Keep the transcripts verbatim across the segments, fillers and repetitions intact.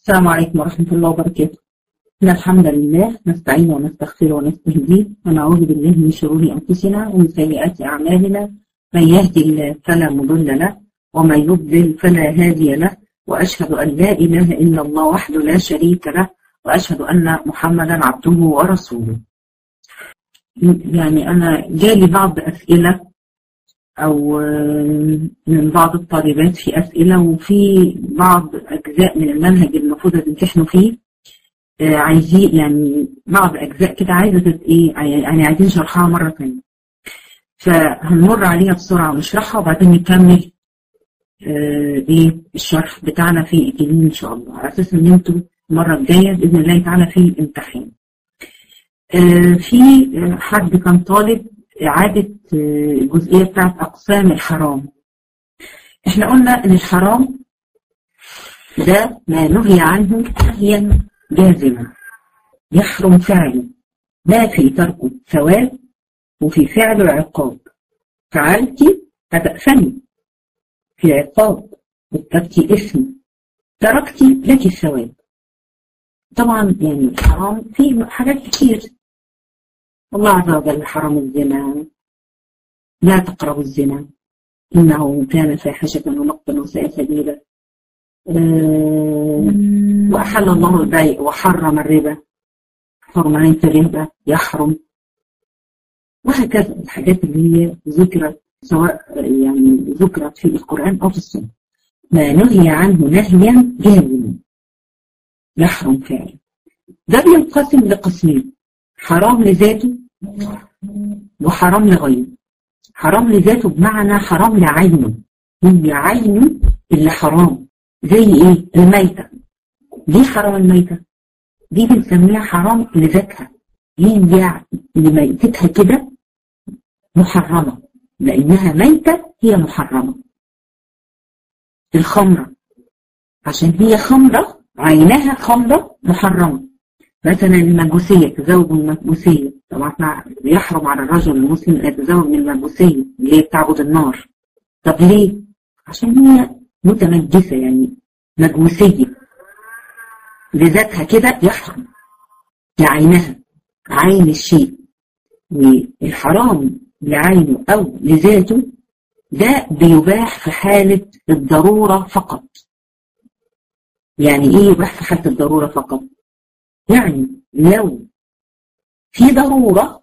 السلام عليكم ورحمة الله وبركاته. إن الحمد لله نستعين ونستغفر ونستهديه ونعوذ بالله من شرور أنفسنا ومن سيئات أعمالنا، من يهدي الله فلا مضل له ومن يضلل فلا هادي له، وأشهد أن لا إله إلا الله وحده لا شريك له، وأشهد أن محمدا عبده ورسوله. يعني أنا جالي بعض أسئلة أو من بعض الطالبات في أسئلة، وفي بعض أجزاء من المنهج المفروض تمتحنوا فيه عايزين، يعني بعض أجزاء كده عايزة إيه، يعني عايزين شرحها مرة ثانية، فهنمر عليها بسرعة ونشرحها وبعدين نكمل إيه الشرح بتاعنا في الجديد إن شاء الله، على أساس إن أنتوا المرة الجاية بإذن الله تعالى في الامتحان. في حد كان طالب إعادة الجزئية بتاعت أقسام الحرام. إحنا قلنا إن الحرام ده ما نهي عنه نهيا جازما يحرم فعله، ما في تركه ثواب وفي فعله عقاب. فعلتي هتأثمي في عقاب، وتركتي اسم، تركتي لك الثواب. طبعا يعني الحرام فيه حاجات كتير، الله عز وجل حرم الزنا، لا تقربوا الزنا إنه كان فاحشة ومقتا وساء سبيلا، أه وأحل الله البيع وحرم الربا، حرمانية الربا يحرم، وهكذا الحاجات اللي هي ذكرت سواء يعني ذكرت في القرآن أو في السنة. ما نهي عنه نهيا جازما يحرم فعلا. ده بينقسم لقسمين: حرام لذاته وحرام لغيره. حرام لذاته بمعنى حرام لعينه، هي عينه اللي حرام، زي ايه؟ الميتة. دي حرام الميتة دي بنسميها حرام لذاتها، هي لميتتها كده محرمة لأنها ميتة، هي محرمة. الخمرة عشان هي خمرة، عينها خمرة محرمة. مثلا المجوسية، تزوج من المجوسية، طبعا يحرم على الرجل المسلم أن يتزوج من المجوسية اللي هي بتعبد النار. طب ليه؟ عشان هي متنجسة، يعني مجوسية لذاتها كده يحرم لعينها، عين الشيء. والحرام لعينه أو لذاته ده بيباح في حالة الضرورة فقط. يعني إيه يباح في حالة الضرورة فقط؟ يعني لو في ضرورة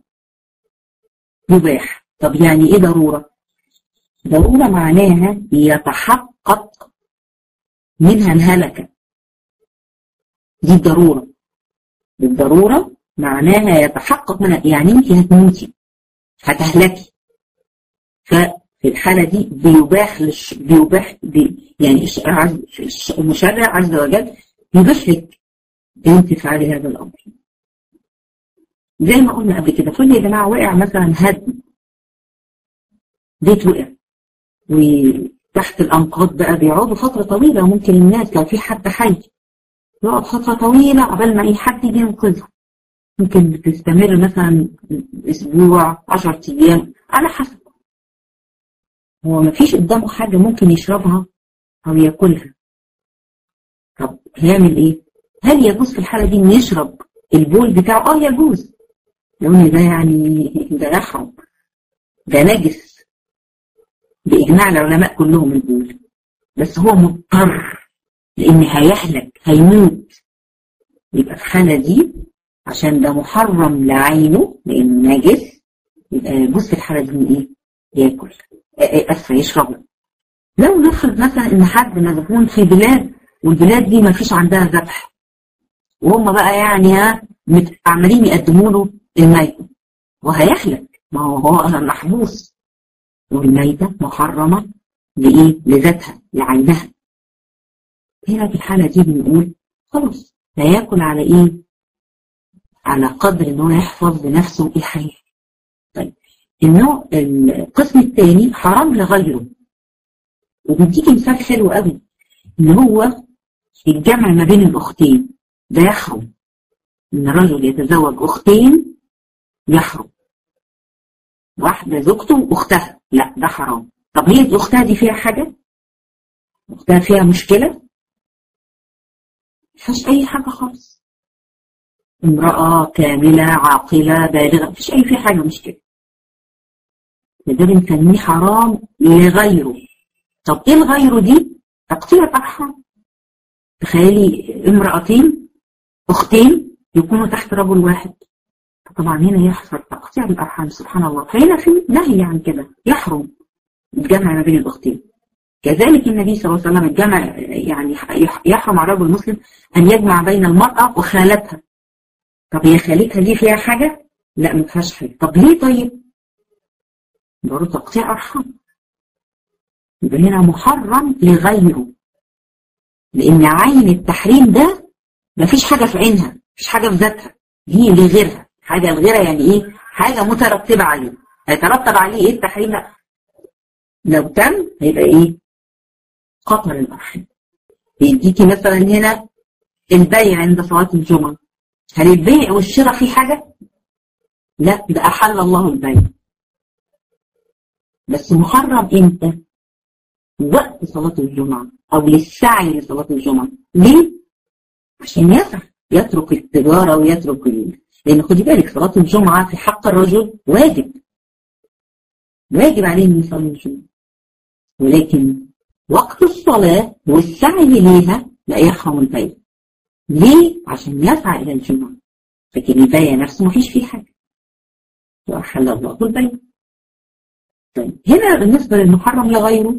يباح. طب يعني ايه ضرورة؟ ضرورة معناها يتحقق منها الهلكة، دي الضرورة. الضرورة معناها يتحقق منها، يعني انت هتموتي، هتهلكي. ففي الحالة دي بيباح لش... بيباح بي... يعني المشرع عز وجل يباح لك انت تفعلي هذا الامر. زي ما قلنا قبل كده، كل يا جماعه وقع مثلا هدم، بيت وقع وتحت الانقاض بقى بيقعدوا فتره طويله، وممكن الناس لو في حد حي يقعد فتره طويله قبل ما اي حد يجي ينقذه. ممكن بتستمر مثلا اسبوع، عشرة ايام، على حسب. هو ما فيش قدامه حاجه ممكن يشربها او ياكلها. طب هيعمل ايه؟ هل يجوز في الحالة دي ان يشرب البول بتاعه؟ اه يجوز، لان ده يعني ده يحرم، ده نجس بإجماع العلماء كلهم البول، بس هو مضطر لان هيهلك، هيموت. يبقى في الحالة دي عشان ده محرم لعينه لانه نجس، يبقى يجوز في الحالة دي من ايه؟ ياكل، اسفة يشرب. لو نفرض مثلا ان حد مدفون في بلاد والبلاد دي ما فيش عندها ذبح، وهم بقى يعني ها عمالين يقدموا له الميتة، وهيحلك، ما هو هو محبوس، والميتة محرمة لإيه؟ لذاتها، لعينها. هنا في الحالة دي بنقول خلاص هياكل على إيه؟ على قدر إن هو يحفظ لنفسه الحياة. طيب النوع القسم الثاني حرام لغيره، وبنديك مثال حلو قوي اللي هو الجمع ما بين الأختين. ده يحرم إن رجل يتزوج أختين، يحرم. واحدة زوجته وأختها، لا ده حرام. طب هي أختها دي فيها حاجة؟ أختها فيها مشكلة؟ فيهاش اي حاجه خالص. امراه كامله عاقله بالغه، مفيش اي في حاجه مش كده. ده بنسميه حرام لغيره. طب ايه الغيره دي؟ تقطيع الارحام. تخيلي امرأتين اختين يكونوا تحت رجل واحد، طبعا هنا يحصل تقطيع الارحام سبحان الله. فهنا في نهي عن كده، يحرم الجمع ما بين الاختين. كذلك النبي صلى الله عليه وسلم الجمع، يعني يحرم على الرجل المسلم ان يجمع بين المرأة وخالتها. طب هي خالتها دي فيها حاجة؟ لا ما فيهاش حاجة. طب ليه طيب؟ برضه تقطيع ارحام. يبقى هنا محرم لغيره، لان عين التحريم ده مفيش حاجة في عينها، مفيش حاجة في ذاتها، دي لغيرها. حاجة لغيرها يعني ايه؟ حاجة مترتبة عليه. هيترتب عليه ايه التحريم؟ لا لو تم هيبقى ايه؟ قطع الارحام. يديكي مثلا هنا البيع عند صلاة الجمعة، هل البيع والشراء فيه حاجة؟ لا، ده أحل الله البيع، بس محرم امتى؟ وقت صلاة الجمعة أو للسعي لصلاة الجمعة. ليه؟ عشان يسعى، يترك التجارة ويترك ال... لأن خدي بالك صلاة الجمعة في حق الرجل واجب، واجب عليه أن يصلي الجمعة، ولكن وقت الصلاة والسعي ليها لا يحرم البيع. ليه؟ عشان يسعى إلى الجمعة، لكن البيع نفسه ما فيش فيه حاجة، وأحل الله البيع. طيب هنا بالنسبة للمحرم لغيره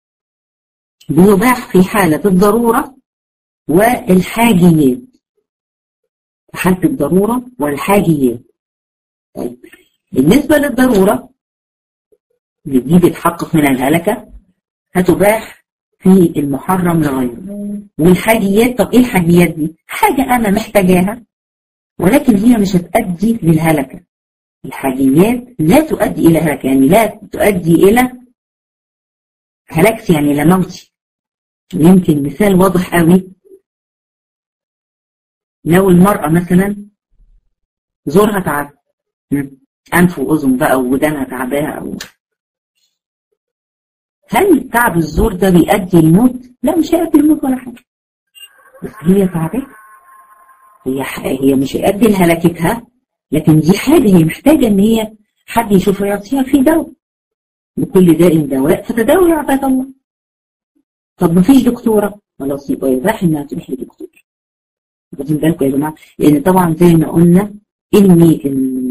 بيباح في حالة الضرورة والحاجيات. حالة الضرورة والحاجيات. طيب بالنسبة للضرورة اللي دي بتحقق من الهلكة هتباح في المحرم لغيره. والحاجيات، طب ايه الحاجيات دي؟ حاجة انا محتاجاها ولكن هي مش هتؤدي للهلكة. الحاجيات لا تؤدي الى هلكة، يعني لا تؤدي الى هلكتي يعني لموتي. يمكن مثال واضح قوي، لو المرأة مثلا زورها تعب، أنف وأذن بقى وودانها تعباها، أو هل تعب الزور ده بيؤدي الموت؟ لا مش هيؤدي الموت ولا حاجة، بس هي تعبت، هي هي مش هيؤدي لهلكتها، لكن دي حاجة هي محتاجة إن هي حد يشوفها يعطيها في دواء، لكل داء دواء فتداوي يا عباد الله. طب ما فيش دكتورة، خلاص يبقى يباح إنها تروح لدكتور. واخدين بالكم يا جماعة؟ لأن طبعا زي ما قلنا إن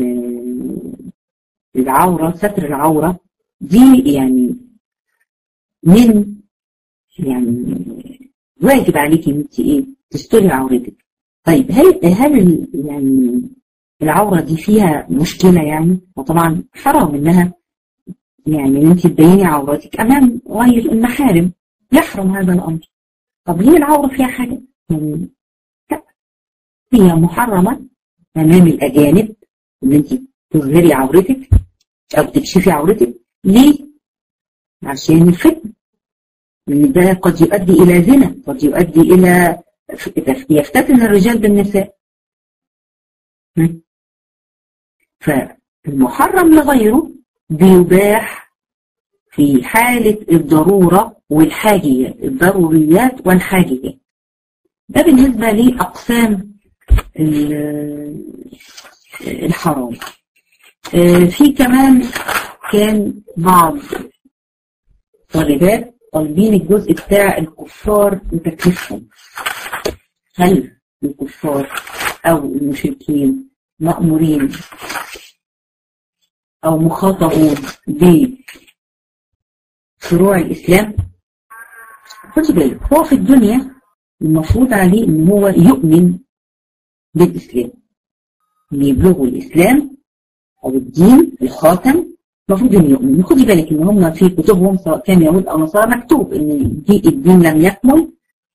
العورة، ستر العورة دي يعني من يعني واجب عليكي انت ايه؟ تستري عورتك. طيب هل هل يعني العورة دي فيها مشكلة يعني؟ وطبعا حرام انها يعني انت تبيني عورتك امام غير المحارم، يحرم هذا الامر. طب هي العورة فيها حاجة؟ يعني لا، هي محرمة امام الاجانب ان انت تظهري عورتك او تكشفي عورتك. ليه؟ عشان الفتنة، لأن ده قد يؤدي إلى زنا، قد يؤدي إلى يفتتن الرجال بالنساء. فالمحرم لغيره بيباح في حالة الضرورة والحاجيات، الضروريات والحاجيات. ده بالنسبة لأقسام الحرام. في كمان كان بعض طالبات طالبين الجزء بتاع الكفار وتكليفهم. هل الكفار أو المشركين مأمورين أو مخاطبون بفروع الإسلام؟ خدي بالك، هو في الدنيا المفروض عليه إن هو يؤمن بالإسلام، إن يبلغوا الإسلام أو الدين الخاتم، المفروض ان يؤمنوا. خدي بالك ان هم في كتبهم سواء كان يهود او نصارى مكتوب ان دي الدين لم يكمل،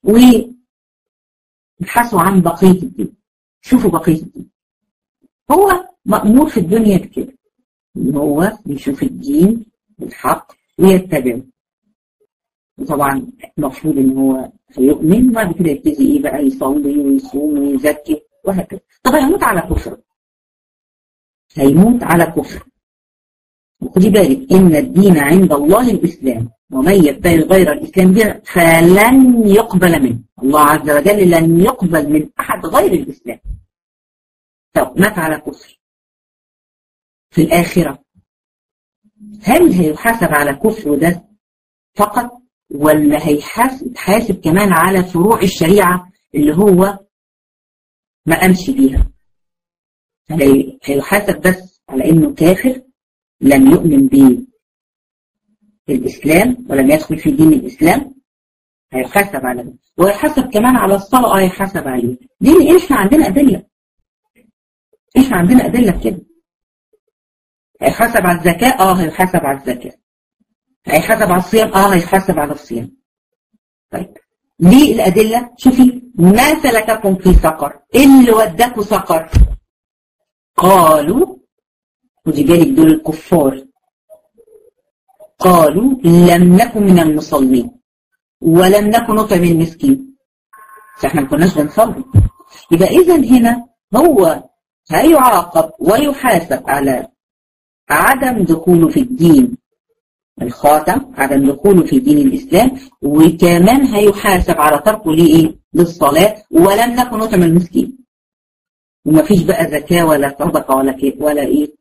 ويبحثوا عن بقيه الدين، شوفوا بقيه الدين. هو مأمور في الدنيا بكده، ان هو يشوف الدين الحق ويتبعه، وطبعا المفروض ان هو هيؤمن وبعد كده يبتدي ايه بقى، يصلي ويصوم ويزكي وهكذا. طب هيموت على كفر، هيموت على كفر. وخدي بالك إن الدين عند الله الإسلام، ومن يبتغي غير الإسلام دينا فلن يقبل منه. الله عز وجل لن يقبل من أحد غير الإسلام. طب مات على كفر في الآخرة، هل هيحاسب على كفر ده فقط ولا هيحاسب كمان على فروع الشريعة اللي هو ما قامش بيها؟ هيحاسب بس على انه كافر لم يؤمن بالإسلام ولم يدخل في دين الإسلام، هيحاسب على ده، ويحاسب كمان على الصلاة هيحاسب عليه. دي احنا عندنا أدلة، احنا عندنا أدلة كده. هيحاسب على الزكاة، اه هيحاسب على الزكاة. هيحاسب على الصيام، اه هيحاسب على الصيام. طيب ليه الأدلة؟ شوفي، ما سلككم في سقر؟ ايه اللي وداكم سقر؟ قالوا، ودي بالك دول الكفار، قالوا لم نكن من المصلين ولم نكن نطعم المسكين. فاحنا ما كناش بنصلي. يبقى اذا هنا هو هيعاقب ويحاسب على عدم دخوله في الدين الخاتم، عدم دخوله في دين الإسلام، وكمان هيحاسب على تركه لإيه؟ للصلاة، ولم نكن نطعم المسكين. وما فيش بقى زكاة ولا صدقة ولا كي ولا إيه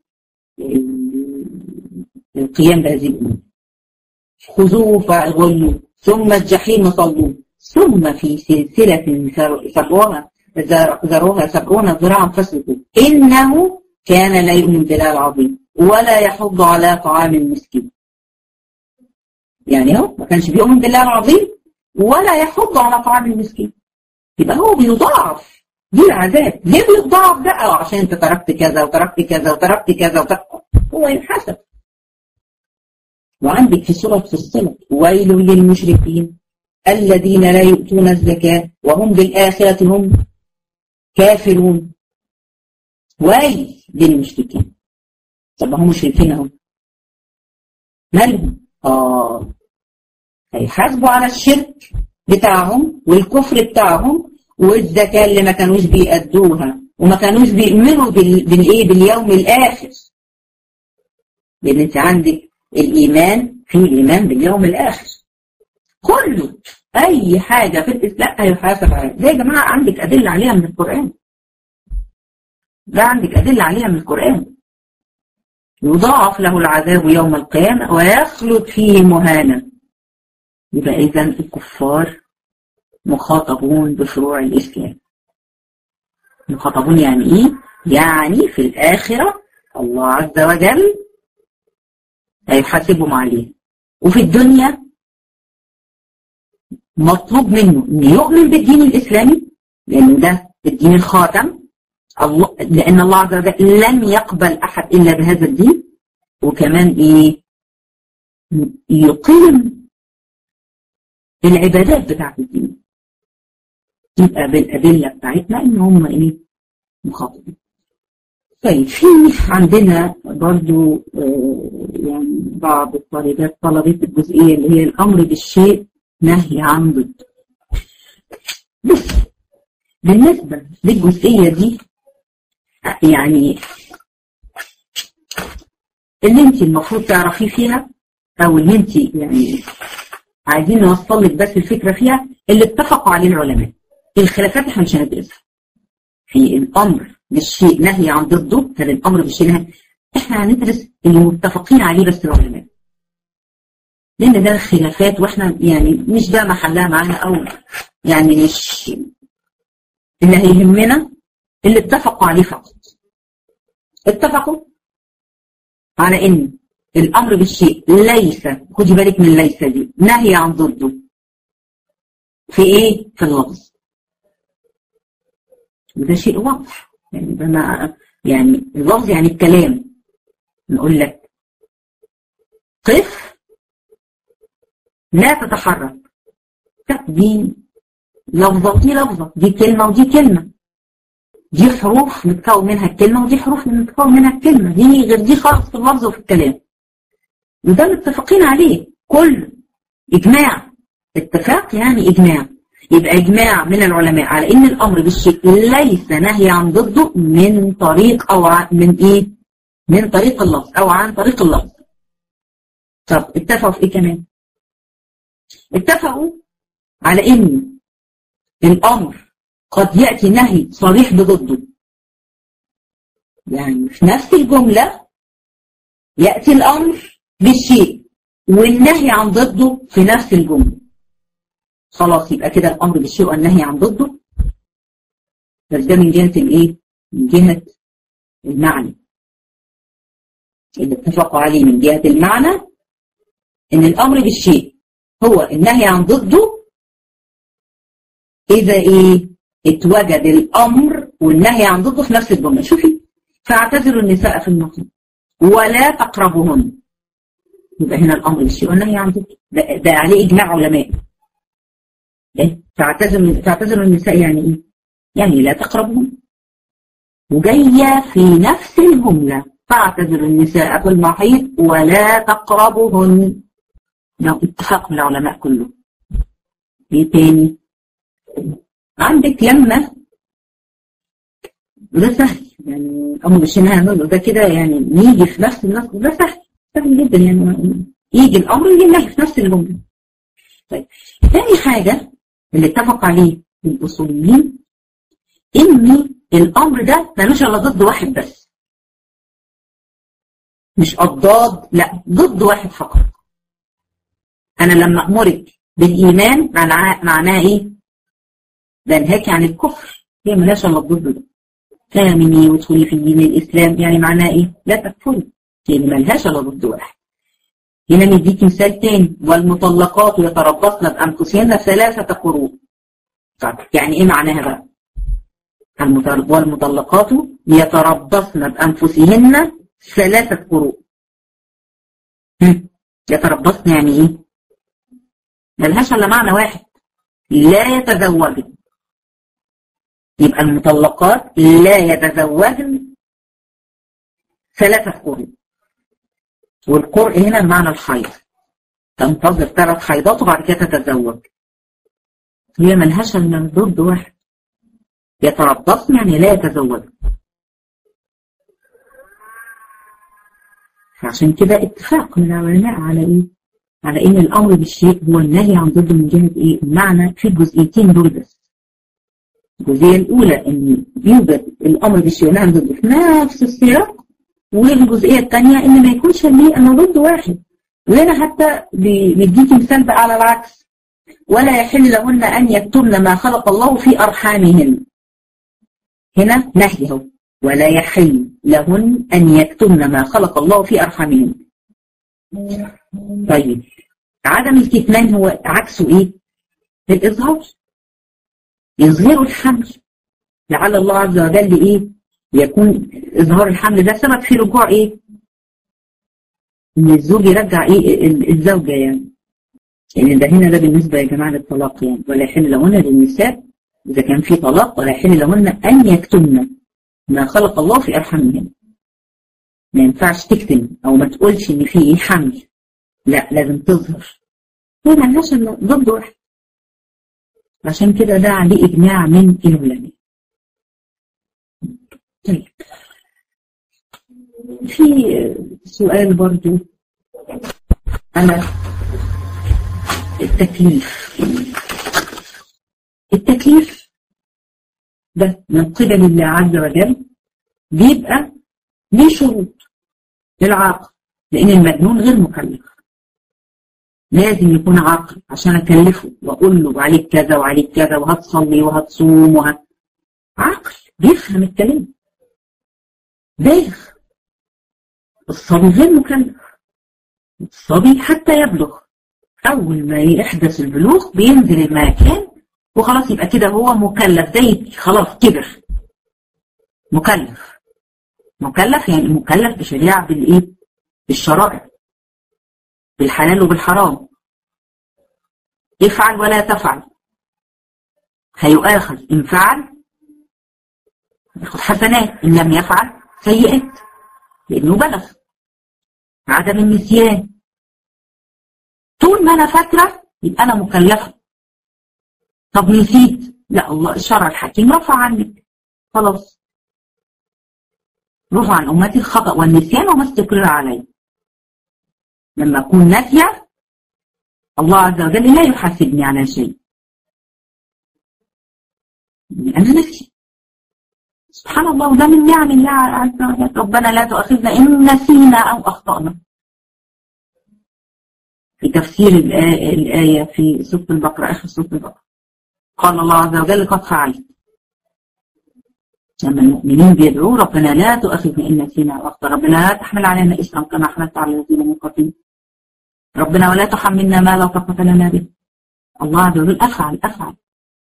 القيام بهذه الأمور. خذوه فغلوا ثم الجحيم صلوه ثم في سلسلة سبعها ذروها سبعون ذراعا فاسلكوه إنه كان لا يؤمن بالله العظيم ولا يحض على طعام المسكين. يعني هو ما كانش بيؤمن بالله العظيم ولا يحض على طعام المسكين. يبقى هو بيضاعف دي العذاب. ليه بيضاعف بقى؟ عشان انت تركت كذا وتركت كذا وتركت كذا وتركت. هو ينحسب. وعندك في سورة فصلت ويل للمشركين الذين لا يؤتون الزكاة وهم بالآخرة هم كافرون. ويل للمشركين. طب هم مشركين اهو، مالهم؟ آه هيحاسبوا على الشرك بتاعهم والكفر بتاعهم والزكاة اللي ما كانوش بيأدوها وما كانوش بيؤمنوا بالإيه؟ باليوم الآخر. لأن أنت عندك الإيمان في الإيمان باليوم الآخر. كله أي حاجة في الإسلام هيحاسب عليها. ده يا جماعة عندك أدلة عليها من القرآن. ده عندك أدلة عليها من القرآن. يضاعف له العذاب يوم القيامة ويخلد فيه مهانا. يبقى إذن الكفار مخاطبون بفروع الإسلام. مخاطبون يعني إيه؟ يعني في الآخرة الله عز وجل هيحاسبهم عليه. وفي الدنيا مطلوب منه أن يؤمن بالدين الإسلامي لأن ده الدين الخاتم، الله لأن الله عز وجل لن يقبل أحد إلا بهذا الدين. وكمان إيه؟ يقيم العبادات بتاعت الدين. يبقى بالأدلة بتاعتنا إن هم إيه؟ مخاطبين. طيب في عندنا برضو آه يعني بعض الطالبات طلبت الجزئية اللي هي الأمر بالشيء نهي عن ضد. بس بالنسبة للجزئية دي يعني اللي انت المفروض تعرفيه فيها او اللي انت يعني عايزين نوصل لك بس الفكرة فيها اللي اتفقوا عليه العلماء. الخلافات احنا مش هندرسها في الامر بالشيء نهي عن ضده. هذا الامر بالشيء نهي احنا هندرس اللي متفقين عليه بس العلماء، لان ده خلافات واحنا يعني مش ده محلها معانا او يعني مش اللي هيهمنا اللي اتفقوا عليه فقط. اتفقوا على ان الامر بالشيء ليس، خدي بالك من ليس دي، نهي عن ضده في ايه؟ في اللفظ. وده شيء واضح يعني ده ما يعني اللفظ يعني الكلام. نقول لك قف لا تتحرك، دي لفظة ودي لفظة، دي كلمة ودي كلمة، دي حروف متكون منها الكلمة ودي حروف متكون منها الكلمة، دي غير دي خالص في اللفظ وفي الكلام. وده متفقين عليه كل إجماع. اتفاق يعني إجماع. يبقى إجماع من العلماء على إن الأمر بالشيء ليس نهي عن ضده من طريق أو من إيه؟ من طريق اللفظ أو عن طريق اللفظ. طب اتفقوا في إيه كمان؟ اتفقوا على ان الامر قد يأتي نهي صريح بضده، يعني في نفس الجملة يأتي الامر بالشيء والنهي عن ضده في نفس الجملة. خلاص يبقى كده الامر بالشيء والنهي عن ضده، بس ده من جهة الايه؟ من جهة المعنى اللي اتفقوا عليه. من جهة المعنى ان الامر بالشيء هو النهي عن ضده اذا ايه؟ اتوجد الامر والنهي عن ضده في نفس الجملة. شوفي، فاعتزلوا النساء في المحيط ولا تقربهن، يبقى هنا الامر بالشيء والنهي عن ضده، ده, ده عليه اجماع علماء. ايه؟ فاعتزلوا فاعتزلوا النساء يعني ايه؟ يعني لا تقربهن، وجايه في نفس الجمله فاعتزلوا النساء في المحيط ولا تقربهن. لو اتفاق من العلماء كله. ايه تاني؟ عندك لما ده سهل، يعني امر بالشيء والنهي عن ضده ده كده يعني يجي في نفس النص، ده سهل سهل جدا، يعني يجي الامر يجي النهي في نفس الجمله. طيب ثاني حاجه اللي اتفق عليه الاصوليين ان الامر ده ملوش الا ضد واحد بس، مش اضداد، لا ضد واحد فقط. انا لما امرك بالايمان معناه معناه ايه؟ بنهاكي عن الكفر، هي ملهاش الا الضد ده. آمني وادخلي في دين الاسلام يعني معناه ايه؟ لا تكفري، يعني ملهاش الا ضد واحد. هنا نديك مثال تاني، والمطلقات يتربصن بانفسهن ثلاثه قروء. طيب يعني ايه معناها بقى؟ والمطلقات يتربصن بانفسهن ثلاثه قروء. يتربصن يعني ايه؟ ملهاش الا معنى واحد، لا يتزوجن. يبقى المطلقات لا يتزوجن ثلاثه قروء، والقرء هنا بمعنى الحيض، تنتظر ثلاث حيضات وبعد كده تتزوج. هي ملهاش الا ضد واحد، يتربصن يعني لا يتزوج. عشان كده اتفاق من العلماء على ايه؟ على ان الامر بالشيء هو النهي عن ضده من جهه ايه؟ المعنى في الجزئيتين دول بس. الجزئيه الاولى ان يوجد الامر بالشيء والنهي عن ضده في نفس السياق، والجزئيه الثانيه ان ما يكونش ليه انا ضد واحد. وهنا حتى بيديكي مثال بقى على العكس، ولا يحل لهن ان يكتمن ما خلق الله في ارحامهن. هنا نهي اهو، ولا يحل لهن ان يكتمن ما خلق الله في ارحامهن. طيب عدم الكتمان هو عكسه ايه؟ الاظهار، يظهروا الحمل، لعل الله عز وجل ايه؟ يكون اظهار الحمل ده سبب في رجوع ايه؟ ان الزوج يرجع ايه الزوجه يعني. يعني ده هنا ده بالنسبه يا جماعه للطلاق، يعني ولا يحل لهن للنساء اذا كان في طلاق ولا يحل لهن ان يكتمن ما خلق الله في ارحامهن. ما ينفعش تكتم او ما تقولش ان في ايه حمل، لا لازم تظهر. هي مالهاش الا ضد واحد، عشان كده ده عليه اجماع من العلماء. طيب في سؤال برضو على التكليف. التكليف ده من قبل الله عز وجل بيبقى ليه شروط للعاقل، لان المجنون غير مكلف، لازم يكون عاقل عشان اكلفه واقول له عليك كذا وعليك كذا وهتصلي وهتصوم وه... عاقل بيفهم الكلام. بالغ، الصبي غير مكلف، الصبي حتى يبلغ، اول ما يحدث البلوغ بينزل المكان وخلاص يبقى كده هو مكلف، زي خلاص كبر مكلف. مكلف يعني مكلف بشريعة بالايه؟ بالشرائع، بالحلال وبالحرام. افعل ولا تفعل، هيؤاخذ ان فعل ياخذ حسنات، ان لم يفعل سيئات، لانه بلغ. عدم النسيان، طول ما انا فاكره يبقى انا مكلفه. طب نسيت، لا الله الشرع الحكيم رفع عنك خلاص، رفع عن امتي الخطأ والنسيان وما استكرر عليه. لما اكون ناسيه الله عز وجل لا يحاسبني على شيء، أنا نفسي. سبحان الله، وده من نعم الله عز وجل. ربنا لا تؤاخذنا إن نسينا أو أخطأنا. في تفسير الآية, الآية في سورة البقرة، آخر سورة البقرة، قال الله عز وجل قد فعلت. لما المؤمنين بيدعوا ربنا لا تؤاخذنا إن نسينا أو أخطأنا، ربنا لا تحمل علينا إصرا كما حملت على الذين من قبلنا، ربنا ولا تحملنا ما لا طاقة لنا به. الله عز وجل أفعل أفعل.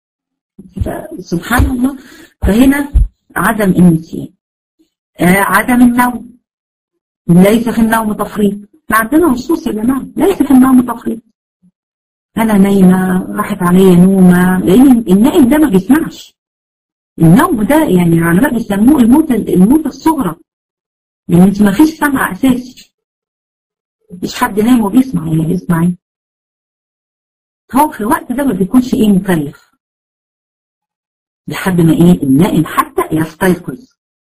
سبحان الله. فهنا عدم النسيان، آه عدم النوم، ليس في النوم تفريط. ما عندنا نصوص يا جماعة، ليس في النوم تفريط. أنا نايمة راحت عليا نومة، لأن النائم ده ما بيسمعش. النوم ده يعني العلماء بيسموه الموت الموت الصغرى، لأن أنت ما فيش سمع أساسي، مفيش حد نايم وبيسمع، يعني بيسمع إيه؟ هو في الوقت ده ما بيكونش إيه مكلف، لحد ما إيه النائم حتى يستيقظ.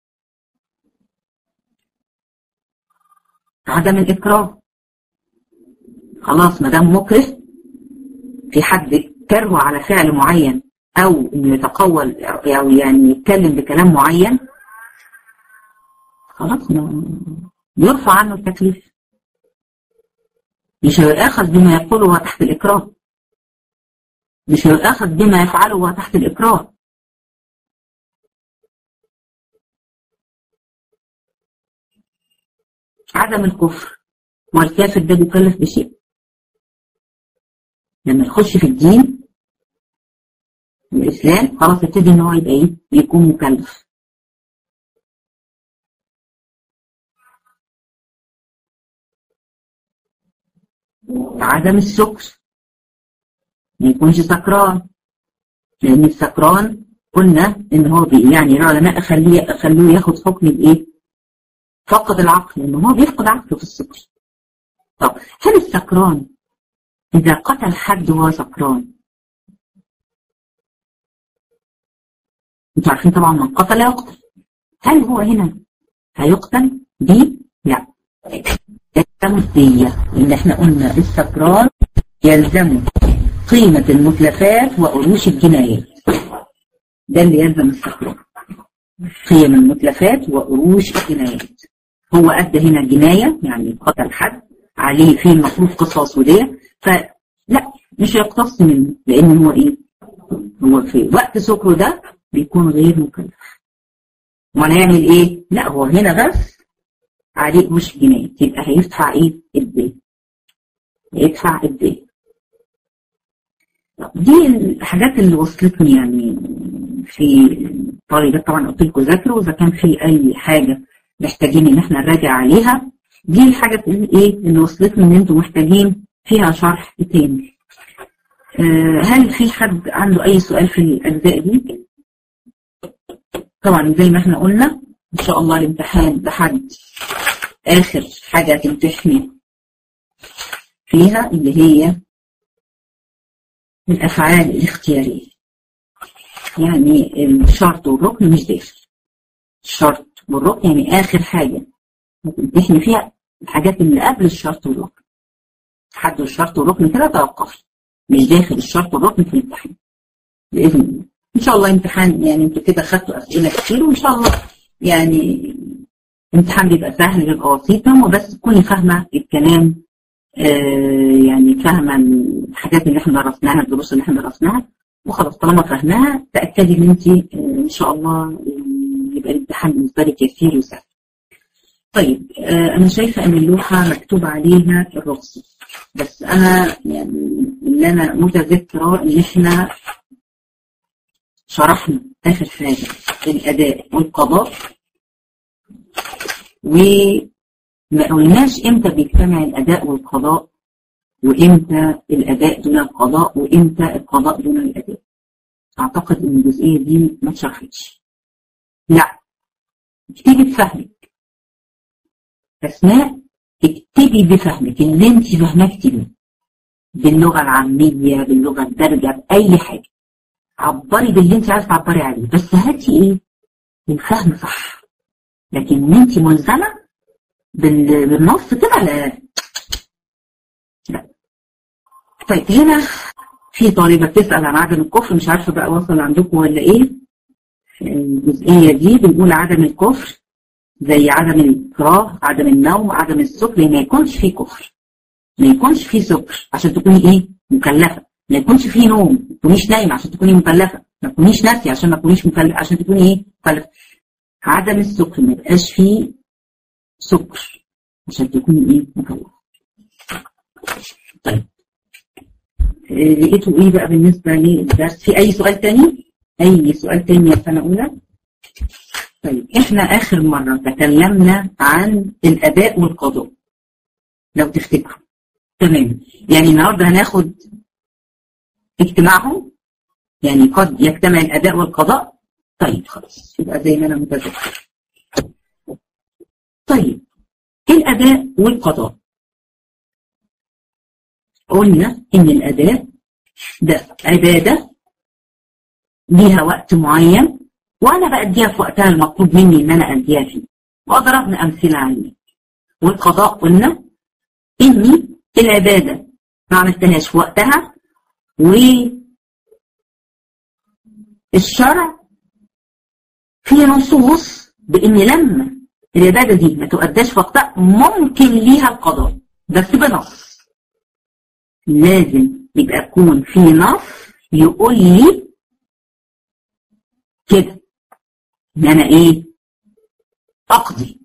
عدم الإكراه، خلاص ما دام مكره، في حد كره على فعل معين أو إنه يتقول أو يعني يتكلم بكلام معين، خلاص يرفع عنه التكليف، مش هيؤاخذ بما يقوله تحت الإكراه، مش هيؤاخذ بما يفعله تحت الإكراه. عدم الكفر، والكافر ده بيكلف بشيء. لما يخش في الدين الإسلام خلاص يبتدي إن هو يبقى إيه؟ يكون مكلف. عدم السكر، ما يكونش سكران، لأن السكران قلنا إن هو بي يعني العلماء خليه خلوه ياخد حكم الإيه؟ فقد العقل، لأن هو بيفقد عقله في السكر. طب هل السكران إذا قتل حد وهو سكران، انتوا عارفين طبعا من قتل يقتل، هل هو هنا هيقتل بيه؟ لا، يلزم الدية، لأن احنا قلنا السكران يلزم قيمة المتلفات وأروش الجنايات، ده اللي يلزم السكران، قيم المتلفات وأروش الجنايات. هو أدى هنا جناية، يعني قتل حد عليه فيه المفروض قصاص ودية، فلا مش هيقتص منه، لأن هو إيه؟ هو في وقت سكره ده بيكون غير مكلف. وانا يعمل ايه؟ لا هو هنا بس عليه مش جنيه، يبقى هيدفع ايه؟ الدين، هيدفع الدين. دي الحاجات اللي وصلتني يعني في طالبات. طبعا قلت لكم ذاكروا، واذا كان في اي حاجه محتاجين ان احنا نراجع عليها، دي الحاجه ايه اللي وصلتني ان انتم محتاجين فيها شرح تاني. أه هل في حد عنده اي سؤال في الاجزاء دي؟ طبعا زي ما احنا قلنا ان شاء الله الامتحان لحد اخر حاجة تمتحني فيها اللي هي الافعال الاختيارية، يعني الشرط والركن مش داخل. الشرط والركن يعني اخر حاجة تمتحني فيها الحاجات اللي قبل الشرط والركن، حد الشرط والركن كده توقفي، مش داخل الشرط والركن في الامتحان بإذن الله. إن شاء الله امتحان يعني انتوا كده خدتوا أسئلة كتير، وإن شاء الله يعني امتحان بيبقى سهل بيبقى بسيطة، وبس تكوني فاهمة الكلام، آه يعني فاهمة الحاجات اللي احنا درسناها، الدروس اللي احنا درسناها، وخلاص طالما فاهماها تأكدي ان انت آه إن شاء الله يبقى الامتحان بالنسبة لك يسير وسهل. طيب آه أنا شايفة إن اللوحة مكتوب عليها الرخصة، بس أنا يعني اللي أنا متذكرة إن احنا شرحنا آخر حاجة الأداء والقضاء، وما قلناش إمتى بيجتمع الأداء والقضاء، وإمتى الأداء دون القضاء، وإمتى القضاء دون الأداء. أعتقد إن الجزئية دي ما اتشرحتش. لا، اكتبي بفهمك أسماء، اكتبي بفهمك اللي انت فاهماه، اكتبي باللغة العامية باللغة الدارجة بأي حاجة، عبري باللي انت عايزه تعبري عليه، بس هاتي ايه؟ الفهم صح. لكن ان انت ملزمه بالنص كده لا لا. طيب هنا في طالبة بتسأل عن عدم الكفر، مش عارفة بقى وصل عندكم ولا ايه الجزئية دي. بنقول عدم الكفر زي عدم الإكراه، عدم النوم، عدم السكر، ما يكونش فيه كفر، ما يكونش فيه سكر عشان تكوني ايه مكلفة، ما يكونش فيه نوم ما تكونيش نايمة عشان تكوني مكلفة، ما تكونيش ناسية عشان ما تكونيش مكلفة عشان تكوني ايه مكلفة. عدم السكر ما يبقاش فيه سكر عشان تكوني ايه مكلفة. طيب لقيتوا ايه بقى بالنسبة للدرس؟ في اي سؤال تاني؟ اي سؤال تاني يا سنة اولى؟ طيب احنا اخر مرة تكلمنا عن الاداء والقضاء لو تفتكروا. تمام، يعني النهارده هناخد اجتماعهم، يعني قد يجتمع الاداء والقضاء. طيب خلاص يبقى زي ما انا متذكر. طيب الاداء والقضاء، قلنا ان الاداء ده عبادة ليها وقت معين وانا بأديها في وقتها المطلوب مني ان انا أديها فيه، وضربنا امثلة عليه. والقضاء قلنا اني العبادة ما عملتهاش في وقتها، والشرع فيه نصوص بان لما العبادة دي ما تؤداش في وقتها ممكن ليها القضاء، بس بنص. لازم يبقى يكون في نص يقول لي كده ان انا ايه اقضي.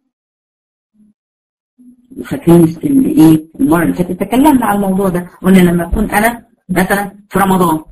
فاكرين ان ايه المره اللي فاتت تكلمنا على الموضوع ده، قلنا لما اكون انا مثلا في رمضان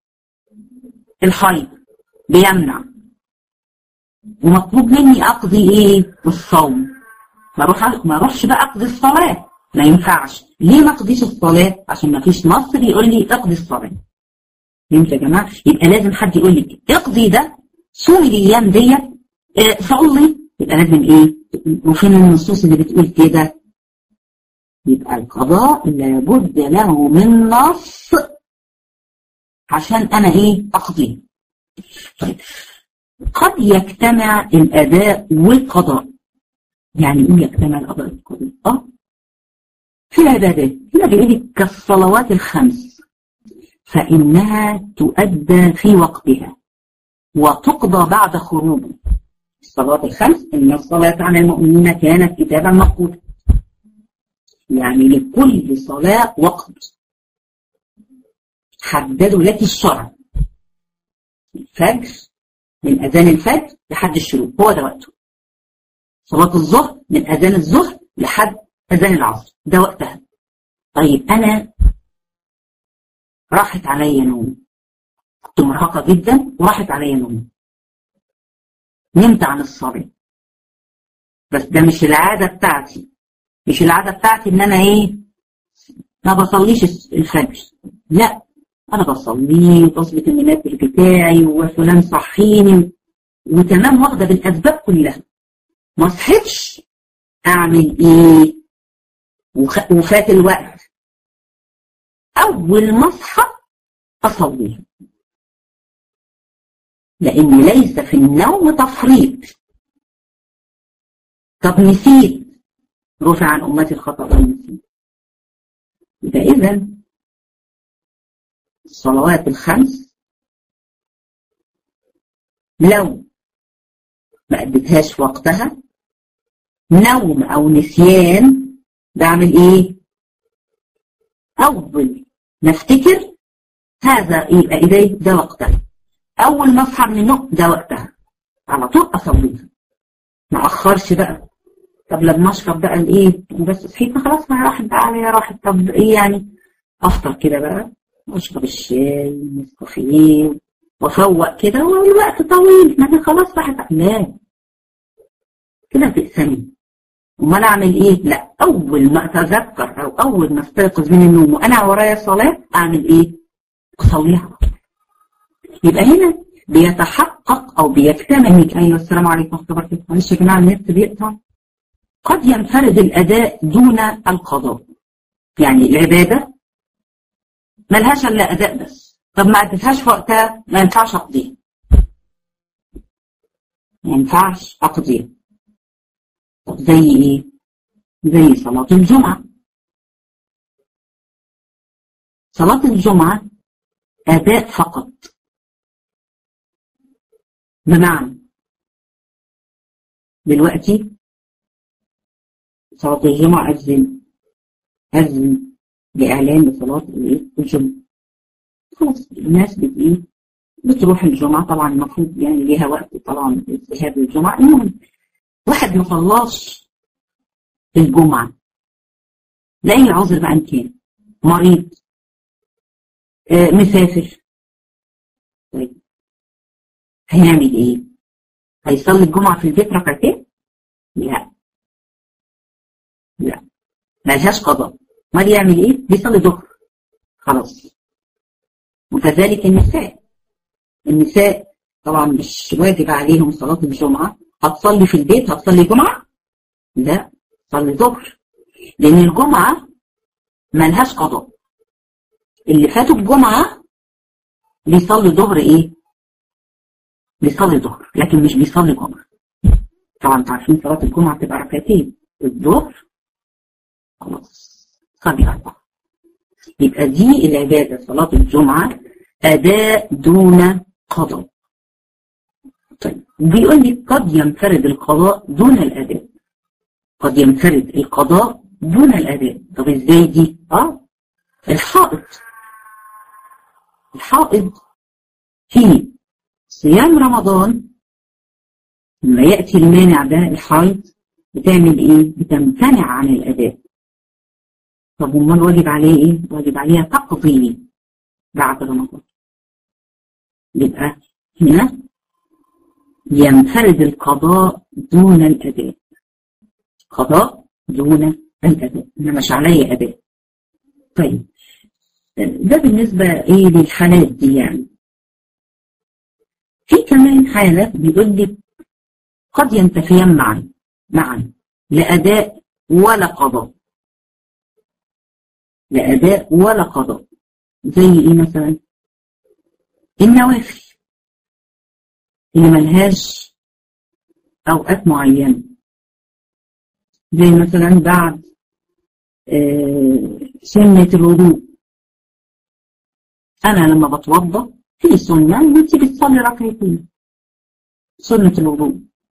الحيض بيمنع ومطلوب مني اقضي ايه الصوم، ما اروح ما اروحش بقى اقضي الصلاه، ما ينفعش. ليه ما اقضيش الصلاه؟ عشان ما فيش نص يقول لي اقضي الصلاه. فهمت يا جماعه؟ يبقى لازم حد يقول لي اقضي ده، صومي الايام ديت، اه صلي. يبقى لازم ايه؟ وفين النصوص اللي بتقول كده؟ يبقى القضاء لابد له من نص عشان انا ايه اقضي. طيب قد يجتمع الاداء والقضاء. يعني ايه يجتمع الاداء والقضاء؟ اه في العبادات هنا بيقول لك كالصلوات الخمس فانها تؤدى في وقتها وتقضى بعد خروجه. الصلوات الخمس ان الصلاه على المؤمنين كانت كتابا موقوتا، يعني لكل صلاه وقت حددوا لك الشرع. الفجر من اذان الفجر لحد الشروق هو ده وقته. صلاه الظهر من اذان الظهر لحد اذان العصر ده وقتها. طيب انا راحت عليا نوم، كنت مرهقه جدا وراحت عليا نوم، نمت عن الصلاه، بس ده مش العاده بتاعتي، مش العاده بتاعتي ان انا ايه ما بصليش الفجر. لا انا بصلي وبظبط المنبه بتاعي وفلان صحيني وتمام، واخده بالاسباب كلها، ما صحتش اعمل ايه؟ وخ... وفات الوقت، اول ما اصحى اصلي، لان ليس في النوم تفريط. طب نسيت، رفع عن امتي الخطأ والنسيان. يبقى اذا الصلوات الخمس لو ما اديتهاش وقتها نوم او نسيان بعمل ايه؟ اول ما افتكر هذا يبقى ايدي ده وقتها، اول ما اصحى من النوم ده وقتها، على طول اصليها، ما اخرش بقى. طب لما اشرب بقى الايه بس صحيت خلاص ما راحت بقى عليا راحت، طب ايه يعني؟ افطر كده بقى واشرب الشاي والنسكافيه وافوق كده والوقت طويل، ما خلاص راحت. لا كده تقسمي. امال اعمل ايه؟ لا اول ما اتذكر او اول ما استيقظ من النوم وانا ورايا صلاه اعمل ايه؟ اصليها. يبقى هنا بيتحقق او بيكتمل. ايوه السلام عليكم ورحمه الله وبركاته. معلش يا جماعه النت بيقطع. قد ينفرد الاداء دون القضاء، يعني العباده ملهاش الا اداء بس، طب ما اديتهاش في وقتها ما ينفعش اقضيها، ما ينفعش اقضيها. طب زي ايه؟ زي صلاه الجمعه. صلاة الجمعة أداء فقط، بمعنى دلوقتي صلاة الجمعة أذن أذن لإعلان لصلاة الجمعة، خلاص الناس بتقول بتروح الجمعة. طبعا المفروض يعني ليها وقت طبعا الذهاب للجمعة. المهم واحد ما صلاش الجمعة لأي عذر بقى، إن كان مريض، آه، مسافر، طيب هيعمل إيه؟ هيصلي الجمعة في البيت ركعتين؟ لا لا، ملهاش قضاء. ما يعمل إيه؟ بيصلي ظهر خلاص. وكذلك النساء النساء طبعا مش واجب عليهم صلاة الجمعة. هتصلي في البيت هتصلي جمعة؟ لا، تصلي ظهر، لأن الجمعة ملهاش قضاء. اللي فاتوا الجمعة بيصلي ظهر إيه؟ بيصلي ظهر، لكن مش بيصلي جمعة. طبعا عارفين صلاة الجمعة بتبقى ركعتين، الظهر خلاص صلي أربعة. يبقى دي العبادة صلاة الجمعة أداء دون قضاء. طيب بيقول لي قد ينفرد القضاء دون الأداء، قد ينفرد القضاء دون الأداء. طب ازاي دي؟ اه الحائض الحائض في صيام رمضان لما يأتي المانع ده الحائض بتعمل ايه؟ بتمتنع عن الأداء. طب امال واجب عليه ايه؟ واجب عليها تقضي بعد رمضان. يبقى هنا ينفرد القضاء دون الأداء، قضاء دون الأداء، إنما مش علي أداء. طيب ده بالنسبة إيه للحالات دي. يعني في كمان حالات بيقول لي قد ينتفيان معا معا لا أداء ولا قضاء، لا أداء ولا قضاء. زي إيه مثلا؟ النوافل اللي ملهاش أوقات معينة، زي مثلا بعد آه سنة الوضوء. أنا لما بتوضى في سنة إن أنت بتصلي ركعتين سنة الوضوء.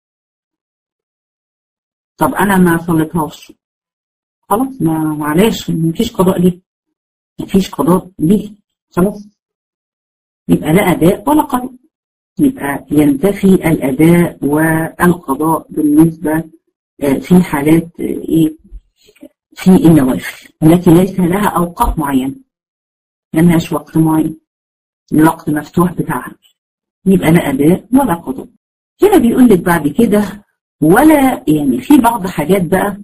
طب أنا ما صليتهاش، خلاص ما معلش، مفيش قضاء ليه؟ مفيش قضاء ليه؟ خلاص يبقى لا أداء ولا قضاء. يبقى ينتفي الأداء والقضاء بالنسبة في حالات إيه؟ في النوافل التي ليس لها أوقات معينة، ملهاش وقت معين، الوقت مفتوح بتاعها، يبقى لا أداء ولا قضاء. هنا بيقول لك بعد كده ولا يعني في بعض حاجات بقى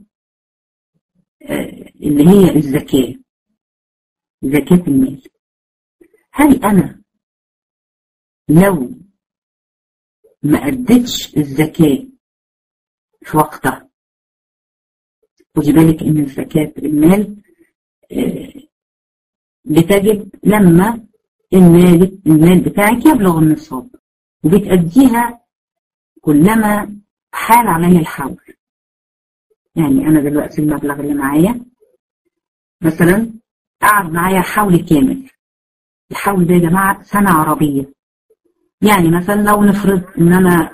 اللي هي الزكاة، زكاة المال. هل أنا لو ما أدتش الزكاة في وقتها، خدي بالك إن زكاة المال بتجب لما المال المال بتاعك يبلغ النصاب، وبتأديها كلما حال علي الحول. يعني أنا دلوقتي المبلغ اللي معايا مثلا قعد معايا حول كامل، الحول ده يا جماعة سنة عربية. يعني مثلا لو نفرض إن أنا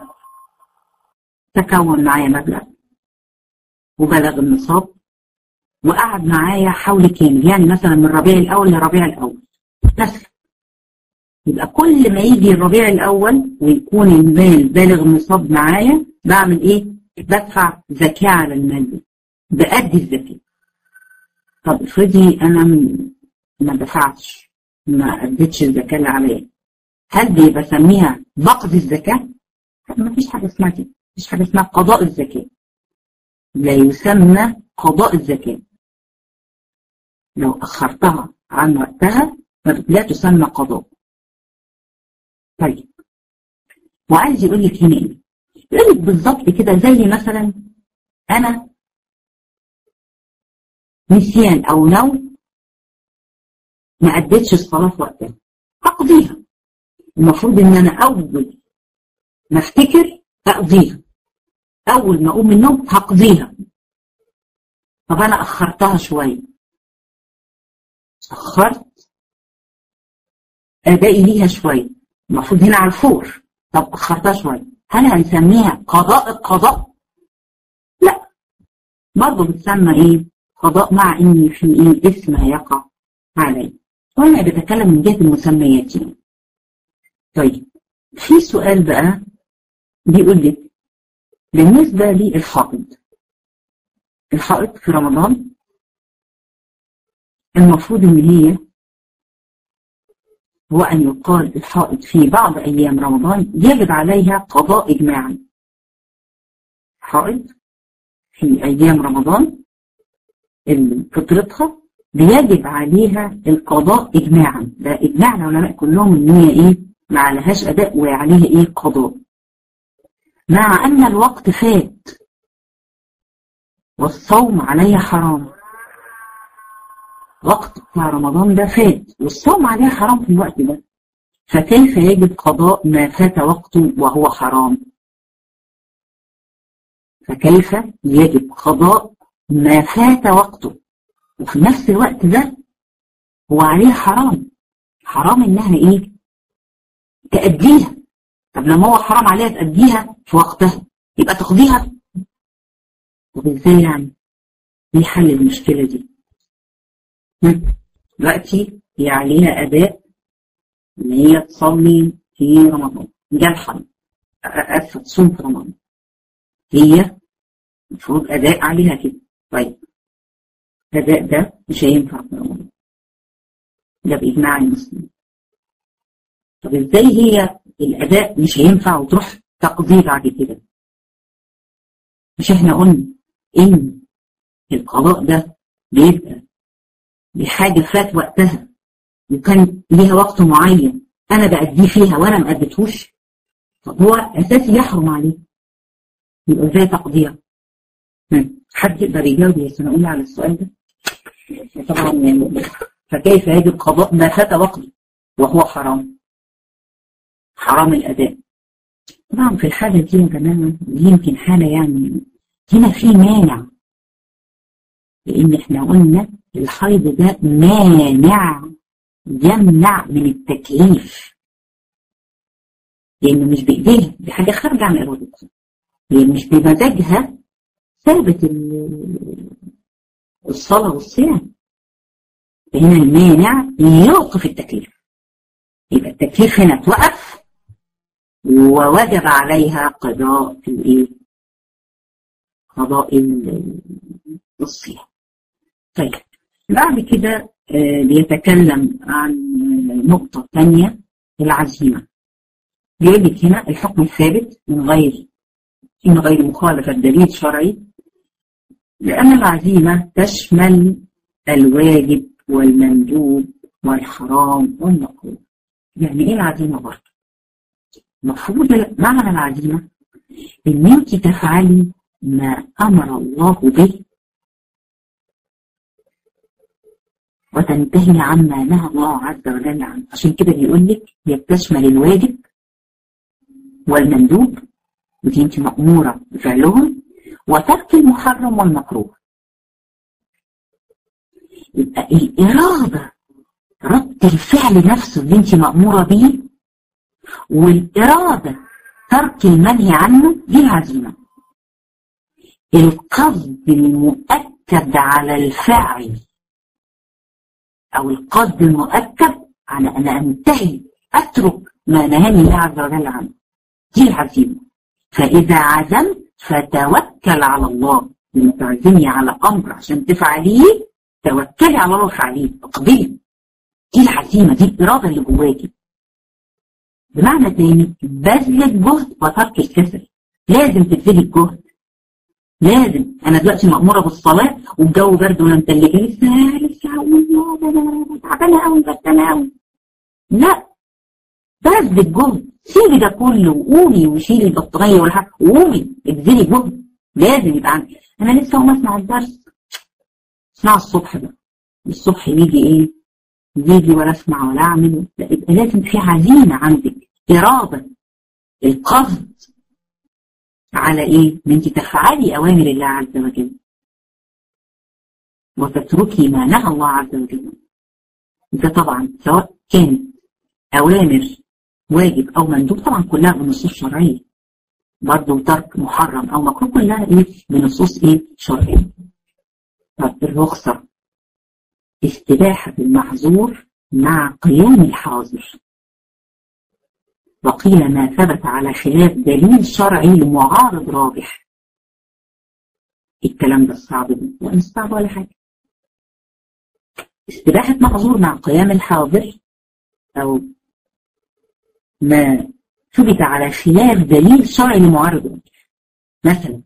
تكون معايا مبلغ وبلغ النصاب وقعد معايا حول كامل، يعني مثلا من ربيع الأول لربيع الأول مثلا، يبقى كل ما يجي الربيع الأول ويكون المال بالغ النصاب معايا بعمل إيه؟ بدفع زكاة على المال ده، بأدي الزكاة. طب افرضي أنا ما دفعتش، ما أديتش الزكاة اللي عليا، هل دي بسميها بقضي الزكاة؟ ما فيش حاجة اسمها كده، مفيش حاجة اسمها قضاء الزكاة، لا يسمى قضاء الزكاة. لو أخرتها عن وقتها لا تسمى قضاء. طيب وعايز يقول لك هنا ايه؟ يقول لك بالظبط كده زي مثلا أنا نسيان أو نوم ما أديتش الصلاة في وقتها، أقضيها. المفروض إن أنا أول ما أفتكر أقضيها، أول ما أقوم من النوم هقضيها. طب أنا أخرتها شوية، أخرت ادائي ليها شويه، المفروض هنا على الفور، طب اخرتها شويه، هل هنسميها قضاء القضاء؟ لا، برضه بتسمى ايه؟ قضاء، مع ان في ايه اسم هيقع عليه. وانا بتكلم من جهه المسميات يعني. طيب في سؤال بقى بيقول لك بالنسبه للحائض، الحائض في رمضان المفروض ان هي هو ان يقال الحائض في بعض ايام رمضان يجب عليها قضاء اجماعا. حائض في ايام رمضان فطرتها بيجب عليها القضاء اجماعا، ده اجماع العلماء كلهم ان هي ايه ما عليهاش اداء وعليها ايه قضاء، مع ان الوقت فات والصوم عليها حرام. وقت بتاع رمضان ده فات والصوم عليها حرام في الوقت ده، فكيف يجب قضاء ما فات وقته وهو حرام؟ فكيف يجب قضاء ما فات وقته وفي نفس الوقت ده هو عليها حرام؟ حرام انها ايه تأديها. طب لما هو حرام عليها تأديها في وقتها يبقى تقضيها؟ طب ازاي يعني؟ ايه حل المشكلة دي؟ دلوقتي هي عليها اداء ان هي تصلي في رمضان، جه الحرم اسف تصوم في رمضان، هي المفروض اداء عليها كده. طيب الاداء ده مش هينفع في رمضان، ده باجماع المسلمين. طب ازاي هي الاداء مش هينفع وتروح تقضيه بعد كده؟ مش احنا قلنا ان القضاء ده بيبقى بحاجه فات وقتها وكان ليها وقت معين انا بأديه فيها وانا ما اديتهوش؟ طب هو اساسي يحرم عليه، يبقى ازاي تقضيها؟ حد يقدر يجاوب يا سنقول على السؤال ده؟ طبعا يعني فكيف يجب قضاء ما فات وقته وهو حرام؟ حرام الاداء. طبعا في الحاله دي يا جماعه دي يمكن حاله يعني هنا في مانع، لان احنا قلنا الحيض ده مانع يمنع من التكليف، لانه مش بايديها، دي حاجه خارجه عن ارادتها، هي مش بمزاجها ثابت الصلاه والصيام. هنا المانع يوقف التكليف، يبقى التكليف هنا توقف ووجب عليها قضاء الايه؟ قضاء الصيام. طيب بعد كده بيتكلم عن نقطة ثانية، العزيمة. بيقول لك هنا الحكم الثابت من غير من غير مخالفة دليل شرعي، لأن العزيمة تشمل الواجب والمندوب والحرام والمكروه. يعني ايه العزيمة برضه؟ مفروض معنى العزيمة ان انت تفعلي ما امر الله به وتنتهي عما نهى الله عز وجل عنه. عشان كده بيقول لك هي بتشمل الواجب والمندوب ودي انت مأمورة بفعلهم، وترك المحرم والمكروه. يبقى الإرادة رد الفعل نفسه اللي انت مأمورة به، والإرادة ترك المنهي عنه دي العزيمة. القصد المؤكد على الفعل أو القصد المؤكد على أن أنتهي أترك ما نهاني الله عز وجل عنه دي العزيمة. فإذا عزمت فتوكل على الله، لما تعزمي على أمر عشان تفعليه توكلي على الله وفعليه، اقبلي، دي العزيمة، دي الإرادة اللي جواكي. بمعنى تاني بذل الجهد وترك الكسل، لازم تبذلي الجهد، لازم. أنا دلوقتي مأمورة بالصلاة والجو برد وأنا متلجة لسه لسه هقول تعبانة أوي بردانة أوي، لا، بذل الجهد، سيبي ده كله وقومي وشيلي البطارية ولا حاجة وقومي ابذلي جهد، لازم يبقى عندي. أنا لسه هقوم أسمع الدرس، اسمع الصبح بقى، الصبح يجي إيه؟ يجي ولا أسمع ولا أعمل، لا، يبقى لازم في عزيمة عندك، إرادة، القصد على إيه؟ إن أنت تفعلي أوامر الله عز وجل وتتركي ما نهى الله عز وجل. ده طبعا سواء كانت أوامر واجب أو مندوب طبعا كلها بنصوص شرعية، برضه ترك محرم أو مكروه كلها إيه بنصوص إيه شرعية. طب الرخصة استباحة المحظور مع قيام الحاضر، وقيل ما ثبت على خلاف دليل شرعي لمعارض راجح. الكلام ده صعب لا مش صعب ولا حاجة. استباحة محظور مع قيام الحاضر أو ما ثبت على خلاف دليل شرعي لمعارض راجح. مثلا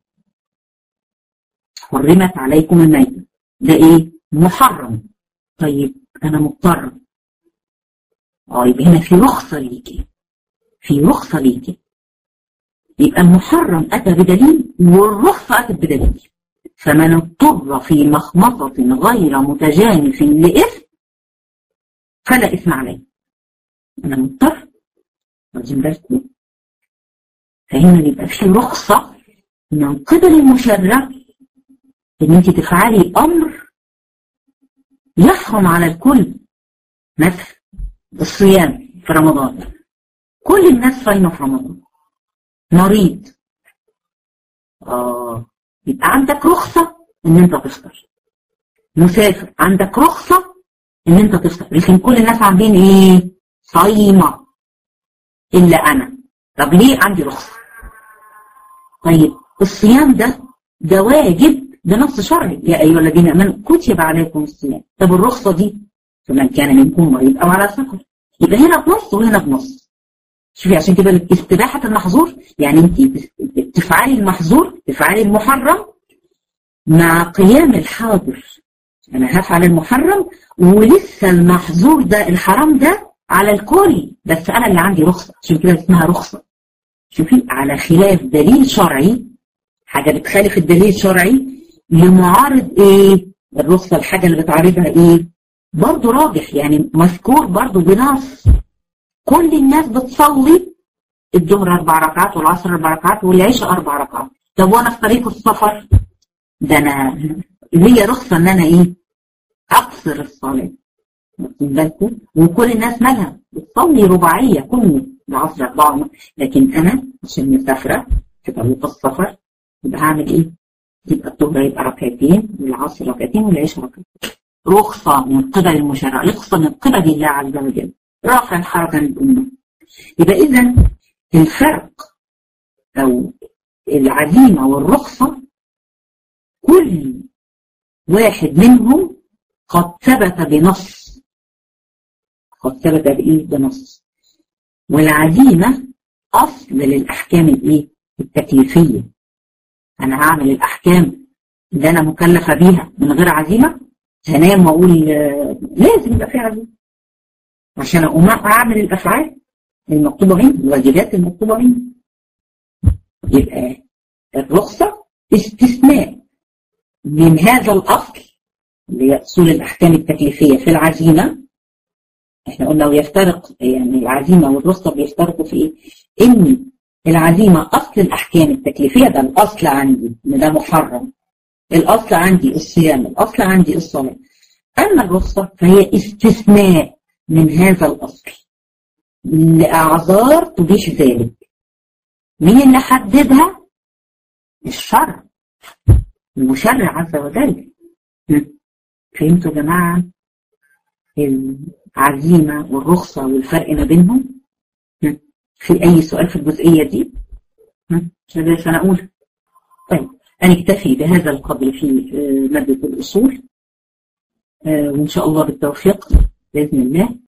حرمت عليكم الميتة، ده ايه؟ محرم. طيب انا مضطر، اه يبقى هنا في رخصة ليكي، في رخصة ليكي. يبقى المحرم اتى بدليل والرخصة اتت بدليل. فمن اضطر في مخمصة غير متجانف لإثم فلا إثم عليه. انا مضطر، واخدين بالكم؟ فهنا يبقى في رخصة من قبل المشرع ان انت تفعلي امر يحرم على الكل. مثل الصيام في رمضان، كل الناس صايمه في رمضان. مريض، اه يبقى عندك رخصه ان انت تفطر. مسافر عندك رخصه ان انت تفطر، لكن كل الناس عاملين ايه؟ صايمه الا انا. طب ليه عندي رخصه؟ طيب الصيام ده ده واجب بنص شرعي، يا ايها الذين امنوا كتب عليكم الصيام. طب الرخصه دي فمن كان منكم مريض او على سفر، يبقى هنا بنص وهنا بنص. شوفي عشان كده استباحه المحظور يعني انت تفعلي المحظور، تفعلي المحرم مع قيام الحاضر. انا هفعل المحرم ولسه المحظور ده الحرام ده على الكل، بس انا اللي عندي رخصه، عشان كده اسمها رخصه. شوفي على خلاف دليل شرعي، حاجه بتخالف الدليل الشرعي لمعارض ايه؟ الرخصه الحاجه اللي بتعارضها ايه؟ برضه راجح، يعني مذكور برضه بنص. كل الناس بتصلي الظهر اربع ركعات والعصر اربع ركعات والعشاء اربع ركعات. طب وانا في طريق السفر ده انا ليا رخصه ان انا ايه؟ اقصر الصلاه. واخدين بالكم؟ وكل الناس مالها؟ بتصلي رباعيه كل العصر اربعه، لكن انا عشان مسافره في طريق السفر يبقى هعمل ايه؟ يبقى الظهر يبقى ركعتين والعصر ركعتين والعشاء ركعتين. رخصه من قبل المشرع، رخصه من قبل الله عز وجل، رافع حرجا للامه. يبقى اذا الفرق او العزيمه والرخصه كل واحد منهم قد ثبت بنص، قد ثبت بايه؟ بنص. والعزيمه اصل للاحكام الايه؟ التكليفيه. انا هعمل الاحكام اللي انا مكلفه بيها من غير عزيمه، هنام واقول لازم يبقى في عزيمه عشان اقوم اعمل الافعال المكتوبه عندي، الواجبات المكتوبه عندي. يبقى الرخصه استثناء من هذا الاصل اللي هي اصول الاحكام التكليفيه في العزيمه. احنا قلنا ويفترق يعني العزيمه والرخصه بيفترقوا في ايه؟ ان العزيمه اصل الاحكام التكليفيه، ده الاصل عندي ان ده محرم، الاصل عندي الصيام، الاصل عندي الصلاه. اما الرخصه فهي استثناء من هذا الاصل لاعذار تبيح ذلك. مين اللي حددها؟ الشرع، المشرع عز وجل. فهمتوا يا جماعه العزيمه والرخصه والفرق ما بينهم؟ في اي سؤال في الجزئيه دي؟ مش انا اقول. طيب هنكتفي بهذا القدر في مادة الأصول، وإن شاء الله بالتوفيق بإذن الله.